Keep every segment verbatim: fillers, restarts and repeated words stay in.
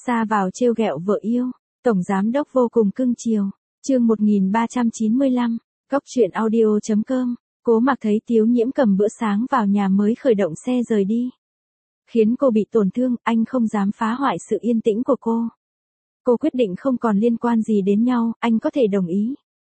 Ra vào trêu ghẹo vợ yêu, tổng giám đốc vô cùng cưng chiều. Chương một nghìn ba trăm chín mươi lăm, Cốc truyện audio chấm com. Cố Mặc thấy Tiếu Nhiễm cầm bữa sáng vào nhà mới khởi động xe rời đi. Khiến cô bị tổn thương, anh không dám phá hoại sự yên tĩnh của cô. Cô quyết định không còn liên quan gì đến nhau, anh có thể đồng ý.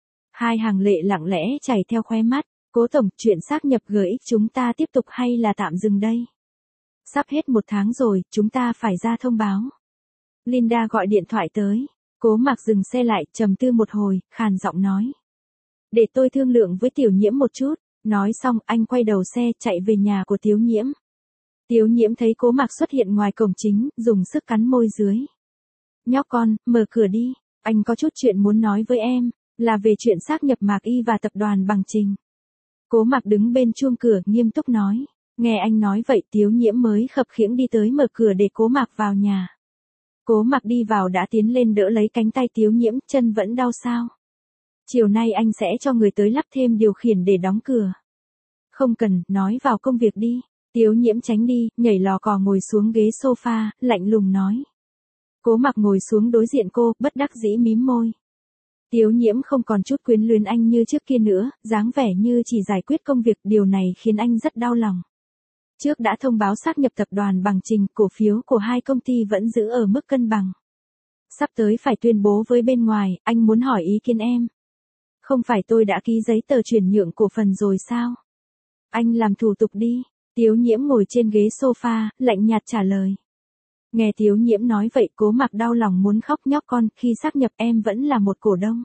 Hai hàng lệ lặng lẽ chảy theo khóe mắt. Cố tổng, chuyện xác nhập giê ích chúng ta tiếp tục hay là tạm dừng đây? Sắp hết một tháng rồi, chúng ta phải ra thông báo. Linda gọi điện thoại tới. Cố Mặc dừng xe lại, trầm tư một hồi, khàn giọng nói. Để tôi thương lượng với Tiểu Nhiễm một chút. Nói xong, anh quay đầu xe, chạy về nhà của Tiếu Nhiễm. Tiếu Nhiễm thấy Cố Mặc xuất hiện ngoài cổng chính, dùng sức cắn môi dưới. Nhóc con, mở cửa đi, anh có chút chuyện muốn nói với em, là về chuyện xác nhập Mạc Y và tập đoàn Bằng Trình. Cố Mặc đứng bên chuông cửa, nghiêm túc nói. Nghe anh nói vậy, Tiếu Nhiễm mới khập khiễng đi tới mở cửa để Cố Mặc vào nhà. Cố Mặc đi vào đã tiến lên đỡ lấy cánh tay Tiếu Nhiễm, chân vẫn đau sao? Chiều nay anh sẽ cho người tới lắp thêm điều khiển để đóng cửa. Không cần, nói vào công việc đi. Tiếu Nhiễm tránh đi, nhảy lò cò ngồi xuống ghế sofa, lạnh lùng nói. Cố Mặc ngồi xuống đối diện cô, bất đắc dĩ mím môi. Tiếu Nhiễm không còn chút quyến luyến anh như trước kia nữa, dáng vẻ như chỉ giải quyết công việc, điều này khiến anh rất đau lòng. Trước đã thông báo xác nhập tập đoàn Bằng Trình, cổ phiếu của hai công ty vẫn giữ ở mức cân bằng. Sắp tới phải tuyên bố với bên ngoài, anh muốn hỏi ý kiến em. Không phải tôi đã ký giấy tờ chuyển nhượng cổ phần rồi sao? Anh làm thủ tục đi. Tiếu Nhiễm ngồi trên ghế sofa, lạnh nhạt trả lời. Nghe Tiếu Nhiễm nói vậy, Cố Mặc đau lòng muốn khóc. Nhóc con, khi xác nhập em vẫn là một cổ đông.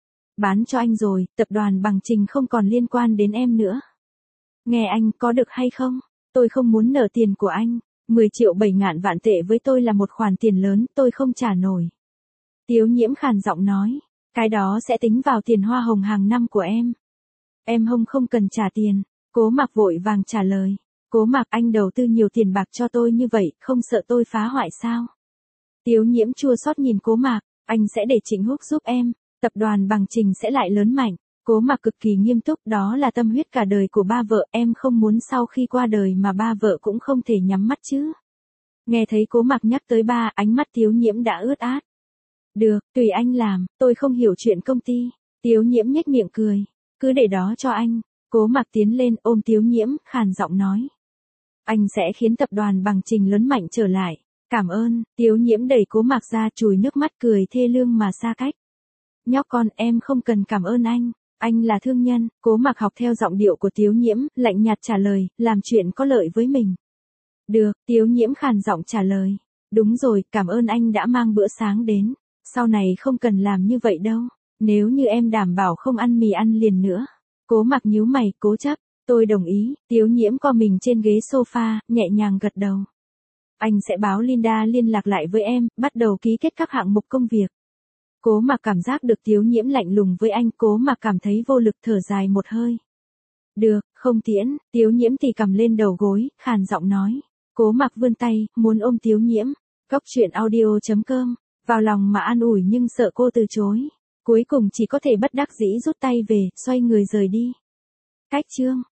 Bán cho anh rồi, tập đoàn Bằng Trình không còn liên quan đến em nữa. Nghe anh, có được hay không? Tôi không muốn nợ tiền của anh. mười triệu bảy ngàn vạn tệ với tôi là một khoản tiền lớn, tôi không trả nổi. Tiếu Nhiễm khàn giọng nói. Cái đó sẽ tính vào tiền hoa hồng hàng năm của em. Em không không cần trả tiền. Cố Mặc vội vàng trả lời. Cố Mặc, anh đầu tư nhiều tiền bạc cho tôi như vậy, không sợ tôi phá hoại sao? Tiếu Nhiễm chua xót nhìn Cố Mặc. Anh sẽ để Trịnh Húc giúp em. Tập đoàn Bằng Trình sẽ lại lớn mạnh. Cố Mặc cực kỳ nghiêm túc, đó là tâm huyết cả đời của ba vợ, em không muốn sau khi qua đời mà ba vợ cũng không thể nhắm mắt chứ. Nghe thấy Cố Mặc nhắc tới ba, ánh mắt Tiếu Nhiễm đã ướt át. Được, tùy anh làm, tôi không hiểu chuyện công ty. Tiếu Nhiễm nhếch miệng cười. Cứ để đó cho anh. Cố Mặc tiến lên ôm Tiếu Nhiễm, khàn giọng nói. Anh sẽ khiến tập đoàn Bằng Trình lớn mạnh trở lại. Cảm ơn. Tiếu Nhiễm đẩy Cố Mặc ra, chùi nước mắt cười thê lương mà xa cách. Nhóc con, em không cần cảm ơn anh. Anh là thương nhân. Cố Mặc học theo giọng điệu của Tiếu Nhiễm, lạnh nhạt trả lời, làm chuyện có lợi với mình. Được, Tiếu Nhiễm khàn giọng trả lời. Đúng rồi, cảm ơn anh đã mang bữa sáng đến. Sau này không cần làm như vậy đâu. Nếu như em đảm bảo không ăn mì ăn liền nữa. Cố Mặc nhíu mày, cố chấp. Tôi đồng ý. Tiếu Nhiễm co mình trên ghế sofa, nhẹ nhàng gật đầu. Anh sẽ báo Linda liên lạc lại với em, bắt đầu ký kết các hạng mục công việc. Cố Mặc cảm giác được Tiếu Nhiễm lạnh lùng với anh, Cố Mặc cảm thấy vô lực, thở dài một hơi. Được, không tiễn. Tiếu Nhiễm thì cầm lên đầu gối, khàn giọng nói. Cố Mặc vươn tay, muốn ôm Tiếu Nhiễm. Cốc truyện audio chấm com. Vào lòng mà an ủi nhưng sợ cô từ chối. Cuối cùng chỉ có thể bất đắc dĩ rút tay về, xoay người rời đi. Cách chương.